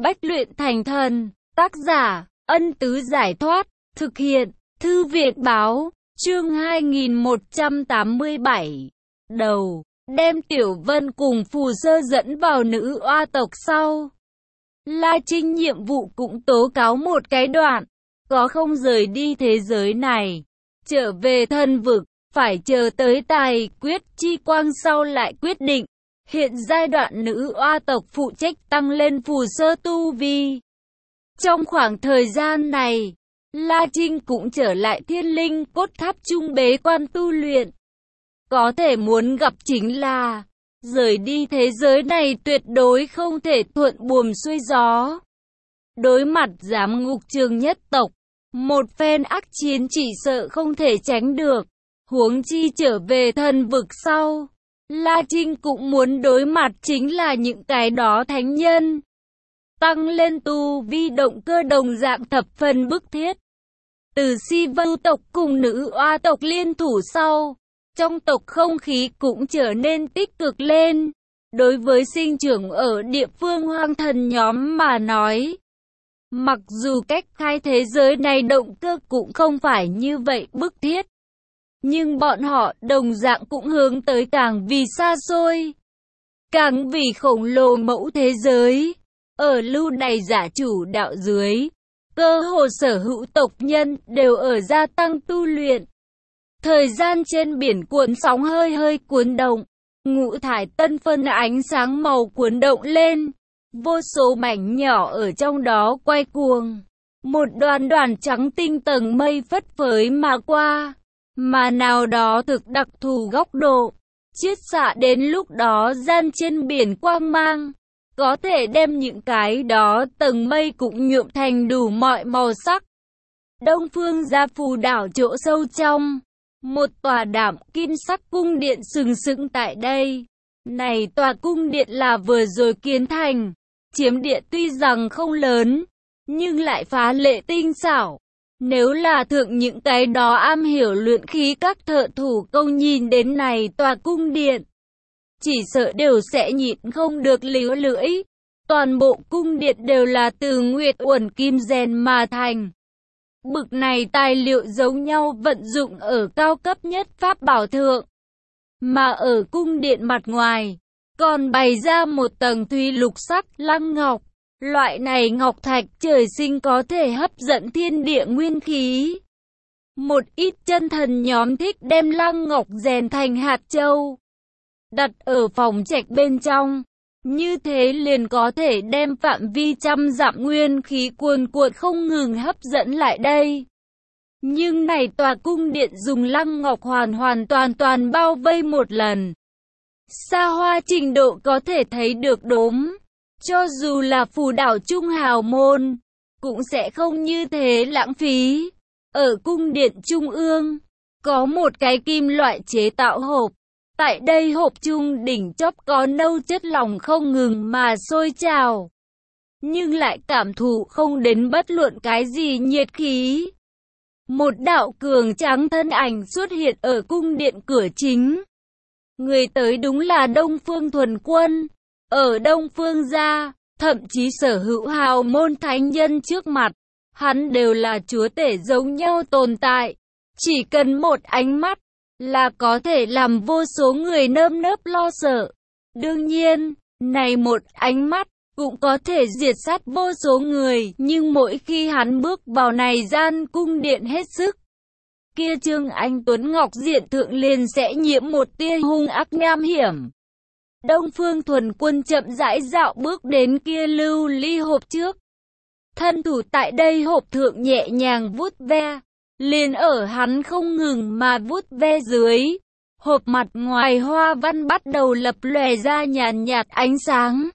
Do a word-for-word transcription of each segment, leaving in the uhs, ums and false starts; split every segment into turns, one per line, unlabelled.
Bách luyện thành thần. Tác giả, Ân Tứ Giải Thoát. Thực hiện, Thư viện Báo. Chương hai nghìn một trăm tám mươi bảy. Đầu, đem Tiểu Vân cùng Phù Sơ dẫn vào nữ oa tộc sau. La Trinh nhiệm vụ cũng tố cáo một cái đoạn. Có không rời đi thế giới này. Trở về thần vực, phải chờ tới tài quyết chi quang sau lại quyết định. Hiện giai đoạn nữ oa tộc phụ trách tăng lên Phù Sơ tu vi. Trong khoảng thời gian này, La Trinh cũng trở lại Thiên Linh Cốt Tháp trung bế quan tu luyện. Có thể muốn gặp chính là, rời đi thế giới này tuyệt đối không thể thuận buồm xuôi gió. Đối mặt giám ngục trường nhất tộc, một phen ác chiến chỉ sợ không thể tránh được. Huống chi trở về thần vực sau, La Trinh cũng muốn đối mặt chính là những cái đó thánh nhân. Tăng lên tu vi động cơ đồng dạng thập phần bức thiết. Từ Si Vưu tộc cùng nữ oa tộc liên thủ sau, trong tộc không khí cũng trở nên tích cực lên. Đối với sinh trưởng ở địa phương hoang thần nhóm mà nói, mặc dù cách khai thế giới này động cơ cũng không phải như vậy bức thiết, nhưng bọn họ đồng dạng cũng hướng tới càng vì xa xôi, càng vì khổng lồ mẫu thế giới. Ở lưu đày giả chủ đạo dưới, cơ hồ sở hữu tộc nhân đều ở gia tăng tu luyện. Thời gian trên biển cuộn sóng hơi hơi cuốn động, ngũ thải tân phân ánh sáng màu cuốn động lên, vô số mảnh nhỏ ở trong đó quay cuồng. Một đoàn đoàn trắng tinh tầng mây phất phới mà qua, mà nào đó thực đặc thù góc độ, chiết xạ đến lúc đó gian trên biển quang mang. Có thể đem những cái đó tầng mây cũng nhuộm thành đủ mọi màu sắc. Đông Phương Gia Phù đảo chỗ sâu trong, một tòa đảm kim sắc cung điện sừng sững tại đây. Này tòa cung điện là vừa rồi kiến thành, chiếm địa tuy rằng không lớn, nhưng lại phá lệ tinh xảo. Nếu là thượng những cái đó am hiểu luyện khí các thợ thủ công nhìn đến này tòa cung điện, chỉ sợ đều sẽ nhịn không được líu lưỡi. Toàn bộ cung điện đều là từ nguyệt uẩn kim rèn mà thành. Bực này tài liệu giống nhau vận dụng ở cao cấp nhất pháp bảo thượng. Mà ở cung điện mặt ngoài, còn bày ra một tầng thủy lục sắc lăng ngọc. Loại này ngọc thạch trời sinh có thể hấp dẫn thiên địa nguyên khí. Một ít chân thần nhóm thích đem lăng ngọc rèn thành hạt châu, đặt ở phòng trạch bên trong, như thế liền có thể đem phạm vi trăm dặm nguyên khí cuồn cuộn không ngừng hấp dẫn lại đây. Nhưng này tòa cung điện dùng lăng ngọc hoàn hoàn toàn toàn bao vây một lần. Xa hoa trình độ có thể thấy được đốm, cho dù là phù đảo trung hào môn, cũng sẽ không như thế lãng phí. Ở cung điện trung ương, có một cái kim loại chế tạo hộp. Tại đây hộp trung đỉnh chóp có nâu chất lỏng không ngừng mà sôi trào, nhưng lại cảm thụ không đến bất luận cái gì nhiệt khí. Một đạo cường tráng thân ảnh xuất hiện ở cung điện cửa chính. Người tới đúng là Đông Phương Thuần Quân. Ở Đông Phương gia, thậm chí sở hữu hào môn thánh nhân trước mặt, hắn đều là chúa tể giống nhau tồn tại. Chỉ cần một ánh mắt là có thể làm vô số người nơm nớp lo sợ. Đương nhiên, này một ánh mắt cũng có thể diệt sát vô số người, nhưng mỗi khi hắn bước vào này gian cung điện hết sức, kia Trương Anh Tuấn Ngọc diện thượng liền sẽ nhiễm một tia hung ác nham hiểm. Đông Phương Thuần Quân chậm rãi dạo bước đến kia lưu ly hộp trước. Thân thủ tại đây hộp thượng nhẹ nhàng vuốt ve. Liền ở hắn không ngừng mà vuốt ve dưới, hộp mặt ngoài hoa văn bắt đầu lập lòe ra nhàn nhạt ánh sáng.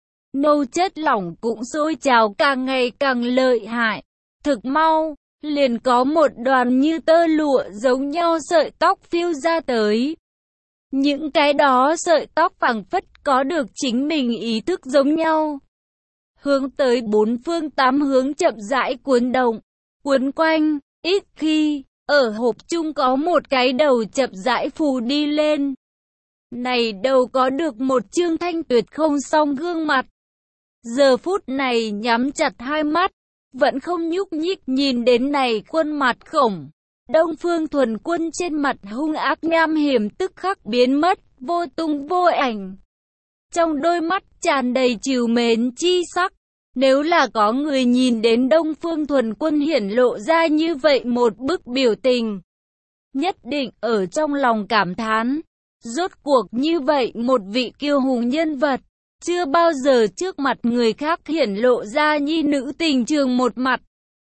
Nâu chất lỏng cũng sôi trào càng ngày càng lợi hại. Thực mau, liền có một đoàn như tơ lụa giống nhau sợi tóc phiêu ra tới. Những cái đó sợi tóc phảng phất có được chính mình ý thức giống nhau. Hướng tới bốn phương tám hướng chậm rãi cuốn động, cuốn quanh. Ít khi, ở hộp chung có một cái đầu chậm rãi phù đi lên. Này đầu có được một trương thanh tuyệt không song gương mặt. giờ phút này nhắm chặt hai mắt, vẫn không nhúc nhích nhìn đến này khuôn mặt khổng. Đông Phương Thuần Quân trên mặt hung ác nham hiểm tức khắc biến mất, vô tung vô ảnh. Trong đôi mắt tràn đầy trìu mến chi sắc. Nếu là có người nhìn đến Đông Phương Thuần Quân hiển lộ ra như vậy một bức biểu tình, nhất định ở trong lòng cảm thán. Rốt cuộc như vậy một vị kiêu hùng nhân vật, chưa bao giờ trước mặt người khác hiển lộ ra nhi nữ tình trường một mặt.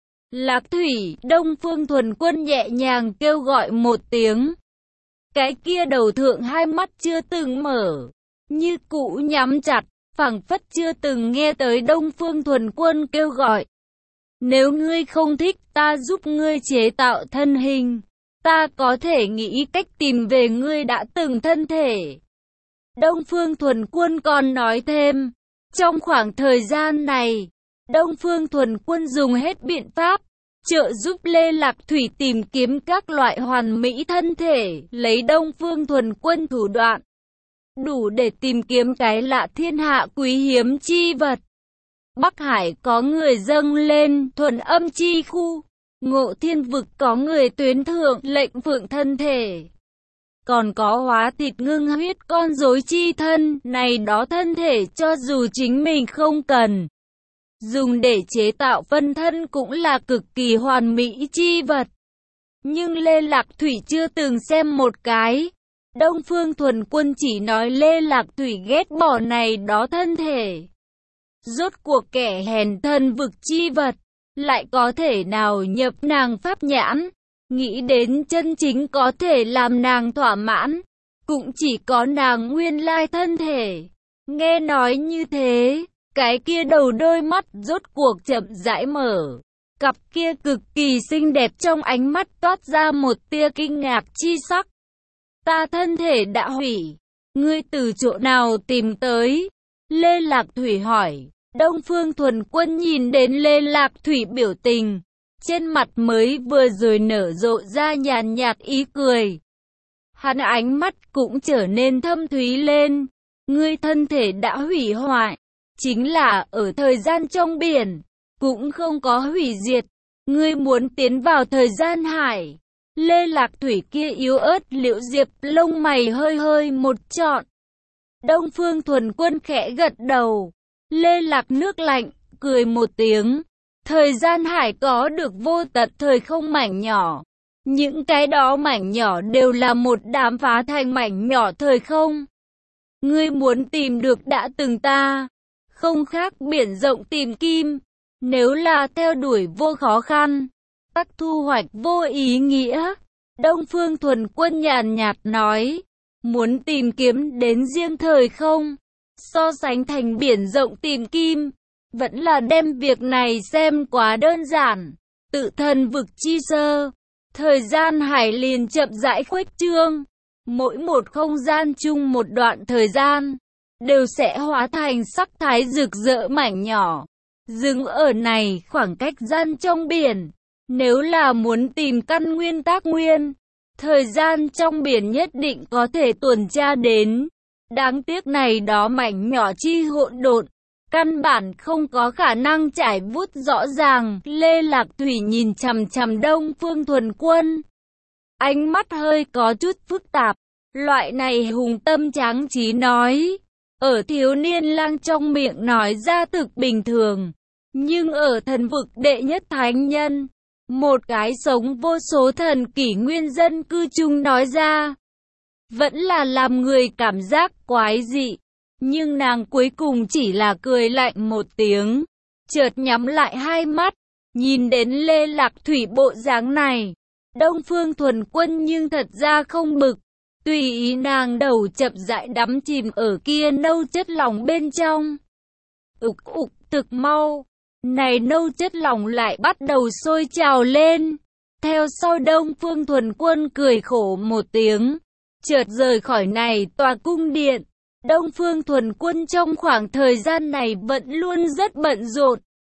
Lạc Thủy, Đông Phương Thuần Quân nhẹ nhàng kêu gọi một tiếng. Cái kia đầu thượng hai mắt chưa từng mở, như cũ nhắm chặt, phảng phất chưa từng nghe tới Đông Phương Thuần Quân kêu gọi. Nếu ngươi không thích, ta giúp ngươi chế tạo thân hình. Ta có thể nghĩ cách tìm về ngươi đã từng thân thể. Đông Phương Thuần Quân còn nói thêm, trong khoảng thời gian này, Đông Phương Thuần Quân dùng hết biện pháp, trợ giúp Lê Lạc Thủy tìm kiếm các loại hoàn mỹ thân thể, lấy Đông Phương Thuần Quân thủ đoạn, đủ để tìm kiếm cái lạ thiên hạ quý hiếm chi vật. Bắc Hải có người dâng lên thuần âm chi khu, Ngộ Thiên Vực có người tuyến thượng lệnh vượng thân thể. Còn có hóa thịt ngưng huyết con rối chi thân, này đó thân thể cho dù chính mình không cần, dùng để chế tạo phân thân cũng là cực kỳ hoàn mỹ chi vật. Nhưng Lê Lạc Thủy chưa từng xem một cái. Đông Phương Thuần Quân chỉ nói Lê Lạc Thủy ghét bỏ này đó thân thể. Rốt cuộc kẻ hèn thân vực chi vật, lại có thể nào nhập nàng pháp nhãn, nghĩ đến chân chính có thể làm nàng thỏa mãn, cũng chỉ có nàng nguyên lai thân thể. Nghe nói như thế, cái kia đầu đôi mắt rốt cuộc chậm rãi mở, cặp kia cực kỳ xinh đẹp trong ánh mắt toát ra một tia kinh ngạc chi sắc. Ta thân thể đã hủy, ngươi từ chỗ nào tìm tới? Lê Lạc Thủy hỏi. Đông Phương Thuần Quân nhìn đến Lê Lạc Thủy biểu tình, trên mặt mới vừa rồi nở rộ ra nhàn nhạt ý cười. Hắn ánh mắt cũng trở nên thâm thúy lên. Ngươi thân thể đã hủy hoại, chính là ở thời gian trong biển, cũng không có hủy diệt. Ngươi muốn tiến vào thời gian hải. Lê Lạc Thủy kia yếu ớt liễu diệp lông mày hơi hơi một trọn. Đông Phương Thuần Quân khẽ gật đầu. Lê Lạc nước lạnh, cười một tiếng. Thời gian hải có được vô tận thời không mảnh nhỏ. Những cái đó mảnh nhỏ đều là một đám phá thành mảnh nhỏ thời không. Ngươi muốn tìm được đã từng ta, không khác biển rộng tìm kim. Nếu là theo đuổi vô khó khăn, tắc thu hoạch vô ý nghĩa. Đông Phương Thuần Quân nhàn nhạt nói, muốn tìm kiếm đến riêng thời không, so sánh thành biển rộng tìm kim, vẫn là đem việc này xem quá đơn giản. Tự thần vực chi sơ, thời gian hải liền chậm rãi khuếch trương, mỗi một không gian chung một đoạn thời gian, đều sẽ hóa thành sắc thái rực rỡ mảnh nhỏ, dừng ở này khoảng cách gian trong biển. Nếu là muốn tìm căn nguyên tác nguyên, thời gian trong biển nhất định có thể tuần tra đến. Đáng tiếc này đó mảnh nhỏ chi hỗn độn, căn bản không có khả năng trải vút rõ ràng. Lê Lạc Thủy nhìn chằm chằm Đông Phương Thuần Quân, ánh mắt hơi có chút phức tạp. Loại này hùng tâm tráng trí nói, ở thiếu niên lang trong miệng nói ra thực bình thường, nhưng ở thần vực đệ nhất thánh nhân, một cái sống vô số thần kỷ nguyên dân cư chung nói ra, vẫn là làm người cảm giác quái dị. Nhưng nàng cuối cùng chỉ là cười lạnh một tiếng, chợt nhắm lại hai mắt, nhìn đến Lê Lạc Thủy bộ dáng này. Đông Phương Thuần Quân nhưng thật ra không bực, tùy ý nàng đầu chậm rãi đắm chìm ở kia nâu chất lỏng bên trong. Ục ục thực mau, này nâu chất lỏng lại bắt đầu sôi trào lên. Theo sau Đông Phương Thuần Quân cười khổ một tiếng, chợt rời khỏi này tòa cung điện. Đông Phương Thuần Quân trong khoảng thời gian này vẫn luôn rất bận rộn.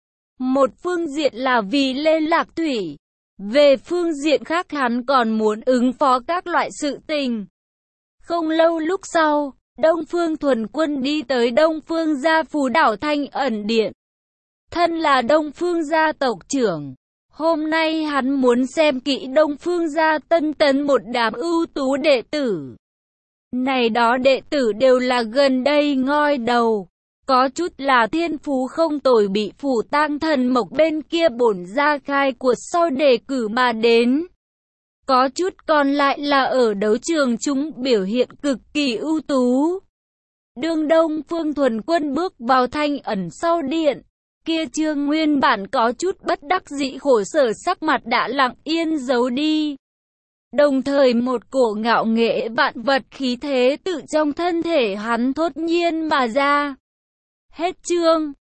Một phương diện là vì Lê Lạc Thủy, về phương diện khác hắn còn muốn ứng phó các loại sự tình. Không lâu lúc sau, Đông Phương Thuần Quân đi tới Đông Phương gia Phù Đảo Thanh Ẩn Điện. Thân là Đông Phương gia tộc trưởng, hôm nay hắn muốn xem kỹ Đông Phương gia tân tấn một đám ưu tú đệ tử. Này đó đệ tử đều là gần đây ngoi đầu, có chút là thiên phú không tồi bị Phủ Tang Thần Mộc bên kia bổn gia khai cuộc sau đề cử mà đến. Có chút còn lại là ở đấu trường chúng biểu hiện cực kỳ ưu tú. Đương Đông Phương Thuần Quân bước vào Thanh Ẩn sau điện, kia Trương nguyên bản có chút bất đắc dĩ khổ sở sắc mặt đã lặng yên giấu đi. Đồng thời một cổ ngạo nghễ vạn vật khí thế tự trong thân thể hắn thốt nhiên mà ra. Hết chương.